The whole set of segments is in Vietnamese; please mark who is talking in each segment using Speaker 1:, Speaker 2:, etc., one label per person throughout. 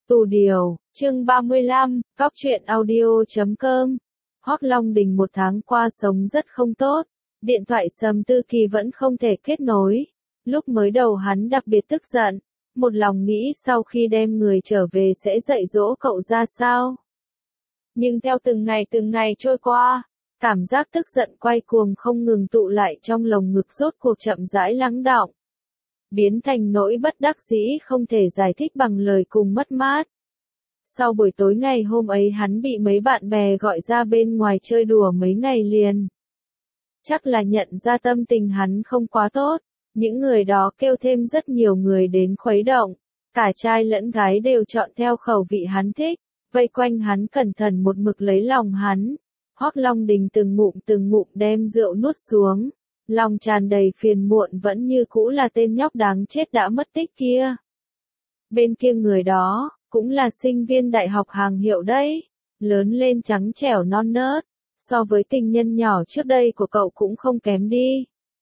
Speaker 1: Tù điều, chương 35, góc truyện audio.com. Hoắc Long Đình 1 tháng qua sống rất không tốt, điện thoại Sầm Tư Kỳ vẫn không thể kết nối. Lúc mới đầu hắn đặc biệt tức giận, một lòng nghĩ sau khi đem người trở về sẽ dạy dỗ cậu ra sao. Nhưng theo từng ngày trôi qua, cảm giác tức giận quay cuồng không ngừng tụ lại trong lồng ngực rốt cuộc chậm rãi lắng đọng, biến thành nỗi bất đắc dĩ không thể giải thích bằng lời cùng mất mát. Sau buổi tối ngày hôm ấy hắn bị mấy bạn bè gọi ra bên ngoài chơi đùa mấy ngày liền. Chắc là nhận ra tâm tình hắn không quá tốt, những người đó kêu thêm rất nhiều người đến khuấy động, cả trai lẫn gái đều chọn theo khẩu vị hắn thích, vây quanh hắn cẩn thận một mực lấy lòng hắn. Hoắc Long Đình từng ngụm đem rượu nuốt xuống, lòng tràn đầy phiền muộn vẫn như cũ là tên nhóc đáng chết đã mất tích kia. Bên kia người đó, cũng là sinh viên đại học hàng hiệu đấy, lớn lên trắng trẻo non nớt, so với tình nhân nhỏ trước đây của cậu cũng không kém đi.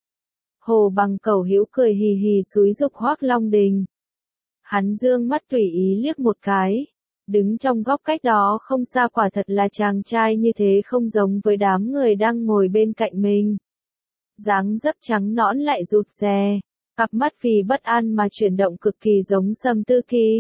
Speaker 1: Hồ Bằng Cẩu hữu cười hì hì xúi giục Hoắc Long Đình. Hắn dương mắt tùy ý liếc một cái, đứng trong góc cách đó không xa quả thật là chàng trai như thế không giống với đám người đang ngồi bên cạnh mình. Dáng dấp trắng nõn lại rụt rè, cặp mắt vì bất an mà chuyển động cực kỳ giống Sầm Tư Kỳ.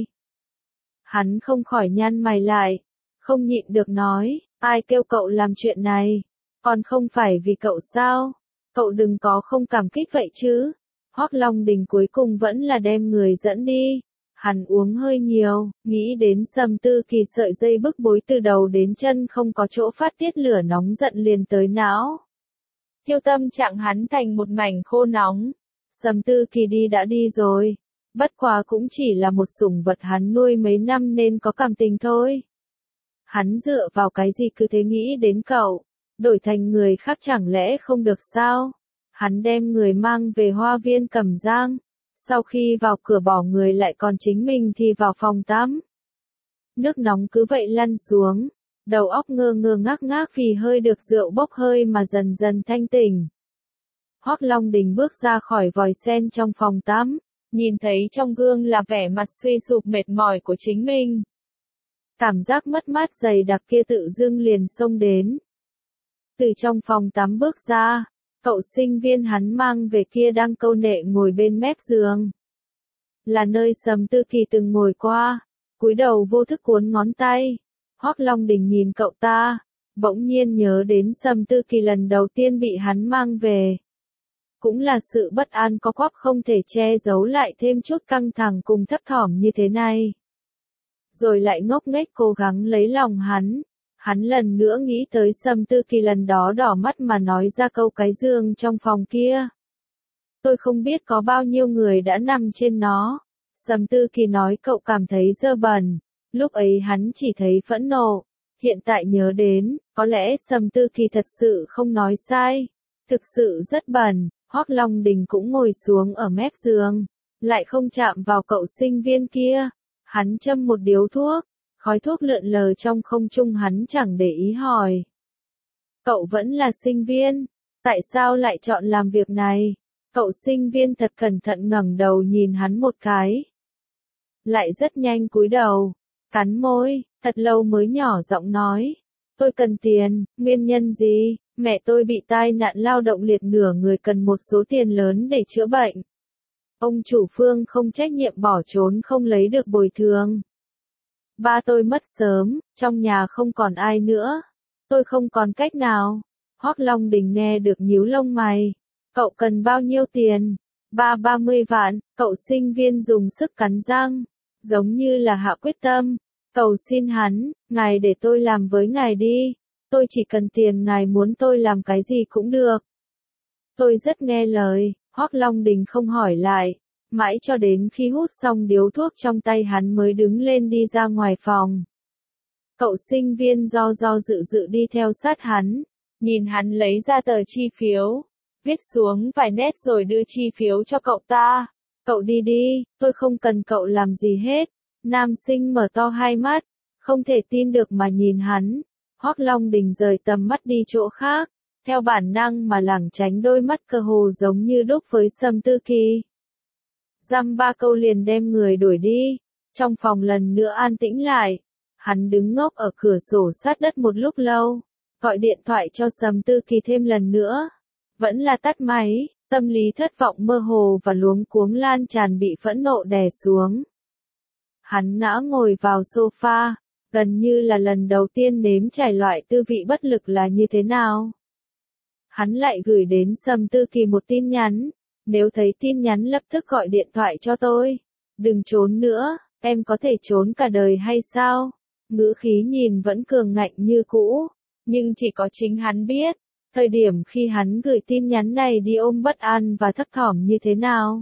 Speaker 1: Hắn không khỏi nhăn mày lại, không nhịn được nói, ai kêu cậu làm chuyện này, còn không phải vì cậu sao, cậu đừng có không cảm kích vậy chứ. Hoắc Long Đình cuối cùng vẫn là đem người dẫn đi, hắn uống hơi nhiều, nghĩ đến Sầm Tư Kỳ sợi dây bức bối từ đầu đến chân không có chỗ phát tiết lửa nóng giận liền tới não. Thiêu tâm trạng hắn thành một mảnh khô nóng. Sầm Tư Kỳ đi đã đi rồi, bất quá cũng chỉ là một sủng vật hắn nuôi mấy năm nên có cảm tình thôi. Hắn dựa vào cái gì cứ thế nghĩ đến cậu, đổi thành người khác chẳng lẽ không được sao? Hắn đem người mang về Hoa Viên Cẩm Giang, sau khi vào cửa bỏ người lại còn chính mình thì vào phòng tắm. Nước nóng cứ vậy lăn xuống, đầu óc ngơ ngơ ngác ngác vì hơi được rượu bốc hơi mà dần dần thanh tỉnh. Hoắc Long Đình bước ra khỏi vòi sen trong phòng tắm, nhìn thấy trong gương là vẻ mặt suy sụp mệt mỏi của chính mình. Cảm giác mất mát dày đặc kia tự dưng liền xông đến. Từ trong phòng tắm bước ra, cậu sinh viên hắn mang về kia đang câu nệ ngồi bên mép giường. Là nơi Sầm Tư Kỳ từng ngồi qua, cúi đầu vô thức cuốn ngón tay. Hoắc Long Đình nhìn cậu ta, bỗng nhiên nhớ đến Sầm Tư Kỳ lần đầu tiên bị hắn mang về. Cũng là sự bất an có quắp không thể che giấu lại thêm chút căng thẳng cùng thấp thỏm như thế này. Rồi lại ngốc nghếch cố gắng lấy lòng hắn. Hắn lần nữa nghĩ tới Sầm Tư Kỳ lần đó đỏ mắt mà nói ra câu cái giường trong phòng kia. Tôi không biết có bao nhiêu người đã nằm trên nó. Sầm Tư Kỳ nói cậu cảm thấy dơ bẩn. Lúc ấy hắn chỉ thấy phẫn nộ. Hiện tại nhớ đến, có lẽ Sầm Tư Kỳ thật sự không nói sai. Thực sự rất bẩn. Hoắc Long Đình cũng ngồi xuống ở mép giường, lại không chạm vào cậu sinh viên kia. Hắn châm một điếu thuốc, khói thuốc lượn lờ trong không trung hắn chẳng để ý hỏi. Cậu vẫn là sinh viên, tại sao lại chọn làm việc này? Cậu sinh viên thật cẩn thận ngẩng đầu nhìn hắn một cái. Lại rất nhanh cúi đầu, cắn môi, thật lâu mới nhỏ giọng nói. Tôi cần tiền, nguyên nhân gì? Mẹ tôi bị tai nạn lao động liệt nửa người cần một số tiền lớn để chữa bệnh. Ông chủ Phương không trách nhiệm bỏ trốn không lấy được bồi thường. Ba tôi mất sớm, trong nhà không còn ai nữa. Tôi không còn cách nào. Hoắc Long Đình nghe được nhíu lông mày. Cậu cần bao nhiêu tiền? 30 vạn, cậu sinh viên dùng sức cắn răng, giống như là hạ quyết tâm. Cầu xin hắn, ngài để tôi làm với ngài đi. Tôi chỉ cần tiền ngài muốn tôi làm cái gì cũng được. Tôi rất nghe lời, Hoắc Long Đình không hỏi lại, mãi cho đến khi hút xong điếu thuốc trong tay hắn mới đứng lên đi ra ngoài phòng. Cậu sinh viên do dự đi theo sát hắn, nhìn hắn lấy ra tờ chi phiếu, viết xuống vài nét rồi đưa chi phiếu cho cậu ta. Cậu đi đi, tôi không cần cậu làm gì hết. Nam sinh mở to hai mắt, không thể tin được mà nhìn hắn. Hoắc Long Đình rời tầm mắt đi chỗ khác, theo bản năng mà lảng tránh đôi mắt cơ hồ giống như đúc với Sầm Tư Kỳ. Dăm ba câu liền đem người đuổi đi. Trong phòng lần nữa an tĩnh lại. Hắn đứng ngốc ở cửa sổ sát đất một lúc lâu. Gọi điện thoại cho Sầm Tư Kỳ thêm lần nữa. Vẫn là tắt máy, tâm lý thất vọng mơ hồ và luống cuống lan tràn bị phẫn nộ đè xuống. Hắn ngã ngồi vào sofa, gần như là lần đầu tiên nếm trải loại tư vị bất lực là như thế nào. Hắn lại gửi đến Sầm Tư Kỳ một tin nhắn, nếu thấy tin nhắn lập tức gọi điện thoại cho tôi. Đừng trốn nữa, em có thể trốn cả đời hay sao? Ngữ khí nhìn vẫn cường ngạnh như cũ, nhưng chỉ có chính hắn biết, thời điểm khi hắn gửi tin nhắn này đi ôm bất an và thấp thỏm như thế nào.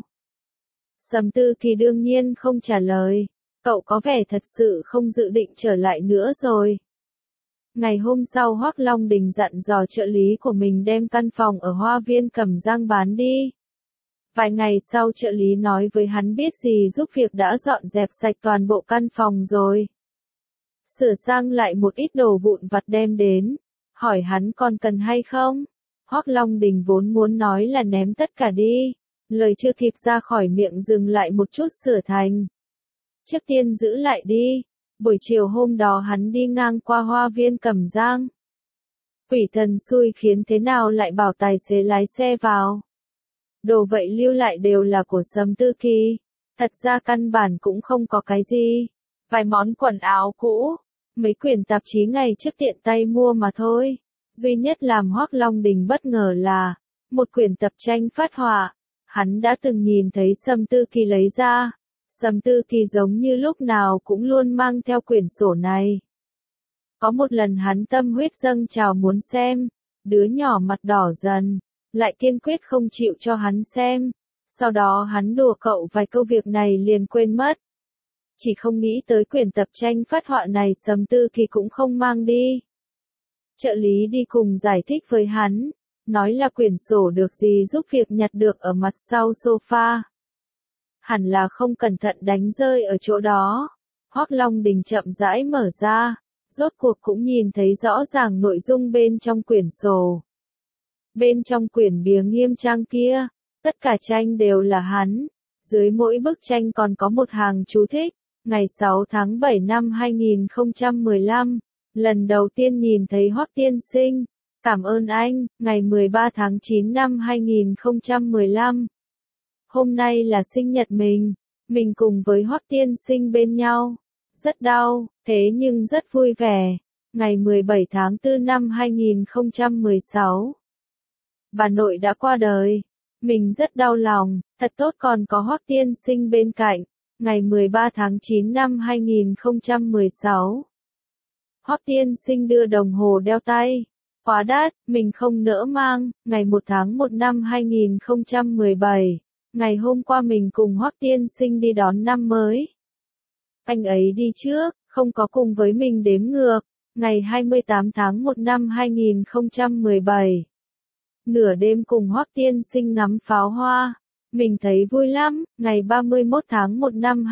Speaker 1: Sầm Tư Kỳ đương nhiên không trả lời, cậu có vẻ thật sự không dự định trở lại nữa rồi. Ngày hôm sau Hoắc Long Đình dặn dò trợ lý của mình đem căn phòng ở Hoa Viên Cẩm Giang bán đi. Vài ngày sau trợ lý nói với hắn biết gì giúp việc đã dọn dẹp sạch toàn bộ căn phòng rồi. Sửa sang lại một ít đồ vụn vặt đem đến, hỏi hắn còn cần hay không. Hoắc Long Đình vốn muốn nói là ném tất cả đi, lời chưa kịp ra khỏi miệng dừng lại một chút sửa thành. Trước tiên giữ lại đi, buổi chiều hôm đó hắn đi ngang qua Hoa Viên Cẩm Giang. Quỷ thần xui khiến thế nào lại bảo tài xế lái xe vào. Đồ vậy lưu lại đều là của Sầm Tư Kỳ, thật ra căn bản cũng không có cái gì, vài món quần áo cũ, mấy quyển tạp chí ngày trước tiện tay mua mà thôi. Duy nhất làm Hoắc Long Đình bất ngờ là, một quyển tập tranh phát họa, hắn đã từng nhìn thấy Sầm Tư Kỳ lấy ra. Sầm Tư Kỳ giống như lúc nào cũng luôn mang theo quyển sổ này. Có một lần hắn tâm huyết dâng trào muốn xem, đứa nhỏ mặt đỏ dần, lại kiên quyết không chịu cho hắn xem. Sau đó hắn đùa cậu vài câu việc này liền quên mất. Chỉ không nghĩ tới quyển tập tranh phát họa này Sầm Tư Kỳ cũng không mang đi. Trợ lý đi cùng giải thích với hắn, nói là quyển sổ được gì giúp việc nhặt được ở mặt sau sofa. Hẳn là không cẩn thận đánh rơi ở chỗ đó. Hoắc Long Đình chậm rãi mở ra, rốt cuộc cũng nhìn thấy rõ ràng nội dung bên trong quyển sổ. Bên trong quyển bìa nghiêm trang kia, tất cả tranh đều là hắn. Dưới mỗi bức tranh còn có một hàng chú thích. Ngày 6 tháng 7 năm 2015, lần đầu tiên nhìn thấy Hoắc tiên sinh. Cảm ơn anh, ngày 13 tháng 9 năm 2015. Hôm nay là sinh nhật mình cùng với Hoắc tiên sinh bên nhau. Rất đau, thế nhưng rất vui vẻ. Ngày 17 tháng 4 năm 2016. Bà nội đã qua đời. Mình rất đau lòng, thật tốt còn có Hoắc tiên sinh bên cạnh. Ngày 13 tháng 9 năm 2016. Hoắc tiên sinh đưa đồng hồ đeo tay. Quá đắt, mình không nỡ mang. Ngày 1 tháng 1 năm 2017. Ngày hôm qua mình cùng Hoắc tiên sinh đi đón năm mới. Anh ấy đi trước, không có cùng với mình đếm ngược. Ngày 28 tháng 1 năm 2017. Nửa đêm cùng Hoắc tiên sinh ngắm pháo hoa. Mình thấy vui lắm. Ngày 31 tháng 1 năm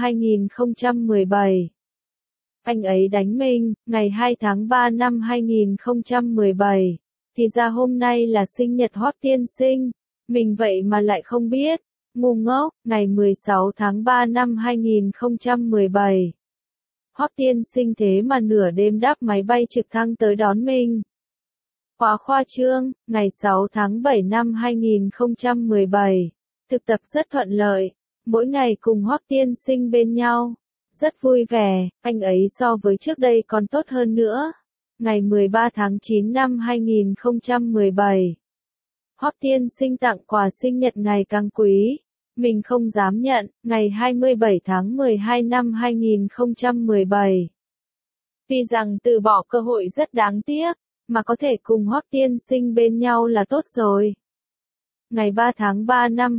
Speaker 1: 2017. Anh ấy đánh mình. Ngày 2 tháng 3 năm 2017. Thì ra hôm nay là sinh nhật Hoắc tiên sinh. Mình vậy mà lại không biết. Ngu ngốc. Ngày 16 tháng 3 năm 2017. Hoắc tiên sinh thế mà nửa đêm đáp máy bay trực thăng tới đón mình. Quá khoa trương. Ngày 6 tháng 7 năm 2017. Thực tập rất thuận lợi. Mỗi ngày cùng Hoắc tiên sinh bên nhau. Rất vui vẻ. Anh ấy so với trước đây còn tốt hơn nữa. Ngày 13 tháng 9 năm 2017. Hoắc tiên sinh tặng quà sinh nhật ngày càng quý. Mình không dám nhận. Ngày 27 tháng 12 năm 2017. Vì rằng từ bỏ cơ hội rất đáng tiếc, mà có thể cùng Hoắc tiên sinh bên nhau là tốt rồi. Ngày 3 tháng 3 năm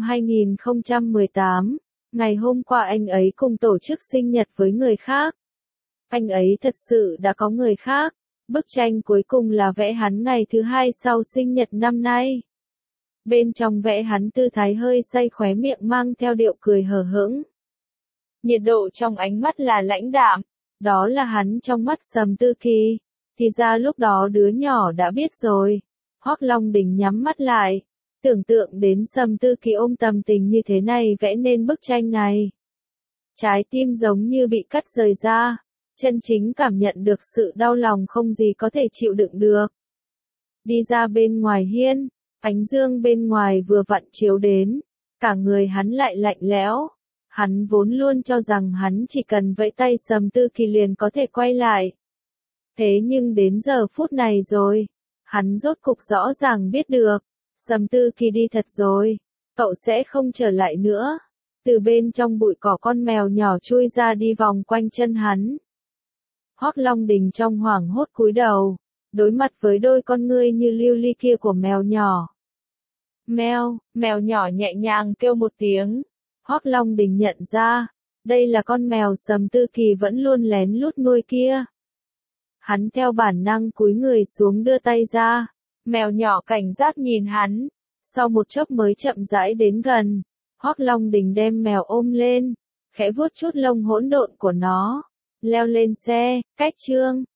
Speaker 1: 2018. Ngày hôm qua anh ấy cùng tổ chức sinh nhật với người khác. Anh ấy thật sự đã có người khác. Bức tranh cuối cùng là vẽ hắn ngày thứ 2 sau sinh nhật năm nay. Bên trong vẽ hắn tư thái hơi say khóe miệng mang theo điệu cười hờ hững. Nhiệt độ trong ánh mắt là lãnh đạm. Đó là hắn trong mắt Sầm Tư Kỳ. Thì ra lúc đó đứa nhỏ đã biết rồi. Hoắc Long Đình nhắm mắt lại. Tưởng tượng đến Sầm Tư Kỳ ôm tâm tình như thế này vẽ nên bức tranh này. Trái tim giống như bị cắt rời ra, chân chính cảm nhận được sự đau lòng không gì có thể chịu đựng được. Đi ra bên ngoài hiên, ánh dương bên ngoài vừa vặn chiếu đến, cả người hắn lại lạnh lẽo. Hắn vốn luôn cho rằng hắn chỉ cần vẫy tay Sầm Tư Kỳ liền có thể quay lại. Thế nhưng đến giờ phút này rồi, hắn rốt cục rõ ràng biết được, Sầm Tư Kỳ đi thật rồi, cậu sẽ không trở lại nữa. Từ bên trong bụi cỏ con mèo nhỏ chui ra đi vòng quanh chân hắn. Hoắc Long Đình trong hoảng hốt cúi đầu, đối mặt với đôi con ngươi như lưu ly kia của mèo nhỏ. Mèo, mèo nhỏ nhẹ nhàng kêu một tiếng. Hoắc Long Đình nhận ra, đây là con mèo Sầm Tư Kỳ vẫn luôn lén lút nuôi kia. Hắn theo bản năng cúi người xuống đưa tay ra, mèo nhỏ cảnh giác nhìn hắn, sau một chốc mới chậm rãi đến gần. Hoắc Long Đình đem mèo ôm lên, khẽ vuốt chút lông hỗn độn của nó, leo lên xe, cách chương.